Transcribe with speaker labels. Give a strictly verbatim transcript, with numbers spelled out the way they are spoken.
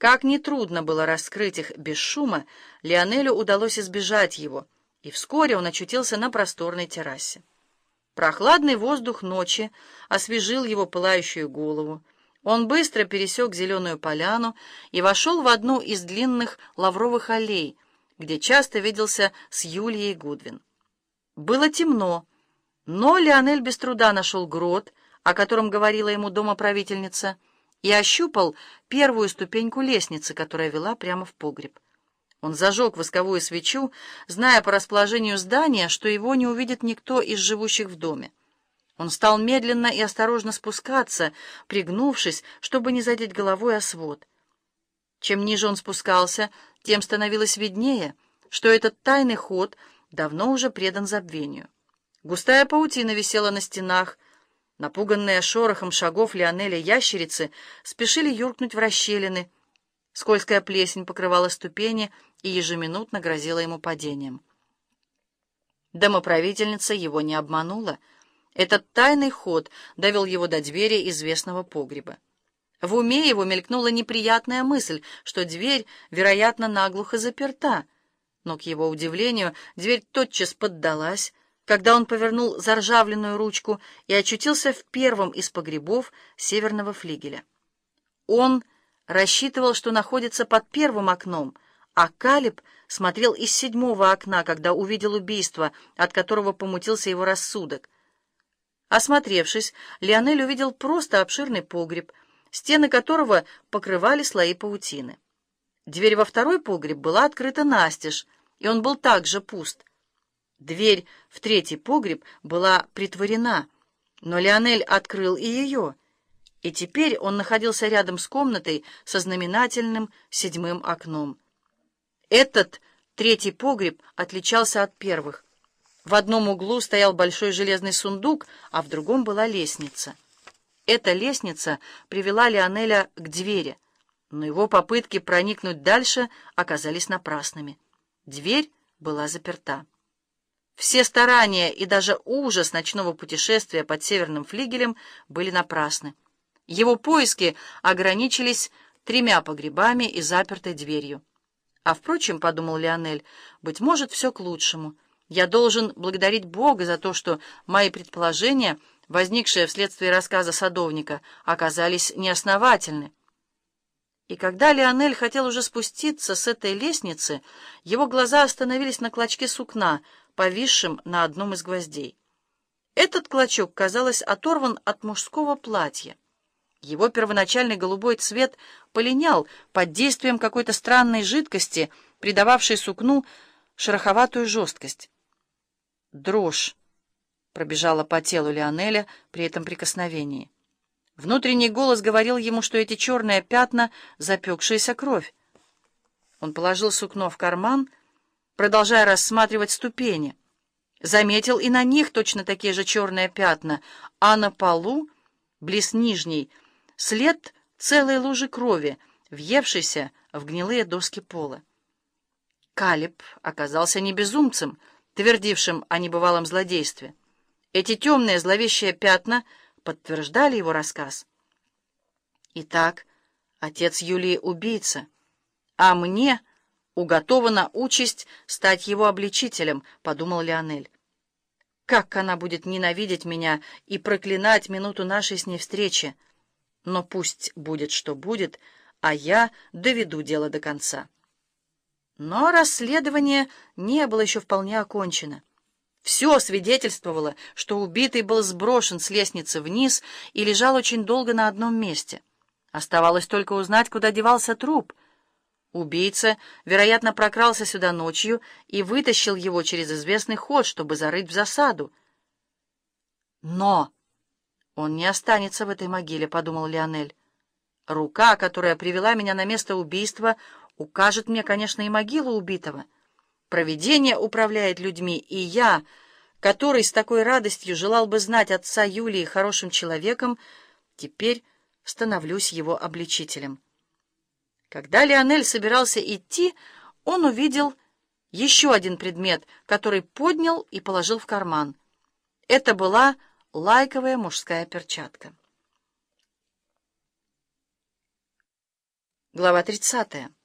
Speaker 1: Как нетрудно было раскрыть их без шума, Лионелю удалось избежать его, и вскоре он очутился на просторной террасе. Прохладный воздух ночи освежил его пылающую голову. Он быстро пересек зеленую поляну и вошел в одну из длинных лавровых аллей, где часто виделся с Юлией Гудвин. Было темно, но Лионель без труда нашел грот, о котором говорила ему домоправительница, и ощупал первую ступеньку лестницы, которая вела прямо в погреб. Он зажег восковую свечу, зная по расположению здания, что его не увидит никто из живущих в доме. Он стал медленно и осторожно спускаться, пригнувшись, чтобы не задеть головой о свод. Чем ниже он спускался, тем становилось виднее, что этот тайный ход давно уже предан забвению. Густая паутина висела на стенах. Напуганные шорохом шагов Лионеля ящерицы спешили юркнуть в расщелины. Скользкая плесень покрывала ступени и ежеминутно грозила ему падением. Домоправительница его не обманула. Этот тайный ход довел его до двери известного погреба. В уме его мелькнула неприятная мысль, что дверь, вероятно, наглухо заперта, но, к его удивлению, дверь тотчас поддалась, когда он повернул заржавленную ручку и очутился в первом из погребов северного флигеля. Он рассчитывал, что находится под первым окном, а Калиб смотрел из седьмого окна, когда увидел убийство, от которого помутился его рассудок. Осмотревшись, Лионель увидел просто обширный погреб, стены которого покрывали слои паутины. Дверь во второй погреб была открыта настежь, и он был также пуст. Дверь в третий погреб была притворена, но Лионель открыл и ее, и теперь он находился рядом с комнатой со знаменательным седьмым окном. Этот третий погреб отличался от первых. В одном углу стоял большой железный сундук, а в другом была лестница. Эта лестница привела Лионеля к двери, но его попытки проникнуть дальше оказались напрасными. Дверь была заперта. Все старания и даже ужас ночного путешествия под северным флигелем были напрасны. Его поиски ограничились тремя погребами и запертой дверью. А впрочем, — подумал Лионель, — быть может, все к лучшему. Я должен благодарить Бога за то, что мои предположения, возникшие вследствие рассказа садовника, оказались неосновательны. И когда Лионель хотел уже спуститься с этой лестницы, его глаза остановились на клочке сукна, повисшем на одном из гвоздей. Этот клочок, казалось, оторван от мужского платья. Его первоначальный голубой цвет полинял под действием какой-то странной жидкости, придававшей сукну шероховатую жесткость. Дрожь пробежала по телу Лионеля при этом прикосновении. Внутренний голос говорил ему, что эти черные пятна — запекшаяся кровь. Он положил сукно в карман, продолжая рассматривать ступени. Заметил и на них точно такие же черные пятна, а на полу, близ нижней, след целой лужи крови, въевшейся в гнилые доски пола. Калиб оказался не безумцем, твердившим о небывалом злодействе. Эти темные зловещие пятна подтверждали его рассказ. Итак, отец Юлии — убийца, а мне уготована участь стать его обличителем, — подумал Лионель. Как она будет ненавидеть меня и проклинать минуту нашей с ней встречи! Но пусть будет, что будет, а я доведу дело до конца. Но расследование не было еще вполне окончено. Все свидетельствовало, что убитый был сброшен с лестницы вниз и лежал очень долго на одном месте. Оставалось только узнать, куда девался труп. Убийца, вероятно, прокрался сюда ночью и вытащил его через известный ход, чтобы зарыть в засаду. Но он не останется в этой могиле, — подумал Лионель. Рука, которая привела меня на место убийства, укажет мне, конечно, и могилу убитого. Провидение управляет людьми, и я, который с такой радостью желал бы знать отца Юлии хорошим человеком, теперь становлюсь его обличителем. Когда Лионель собирался идти, он увидел еще один предмет, который поднял и положил в карман. Это была лайковая мужская перчатка. Глава тридцатая.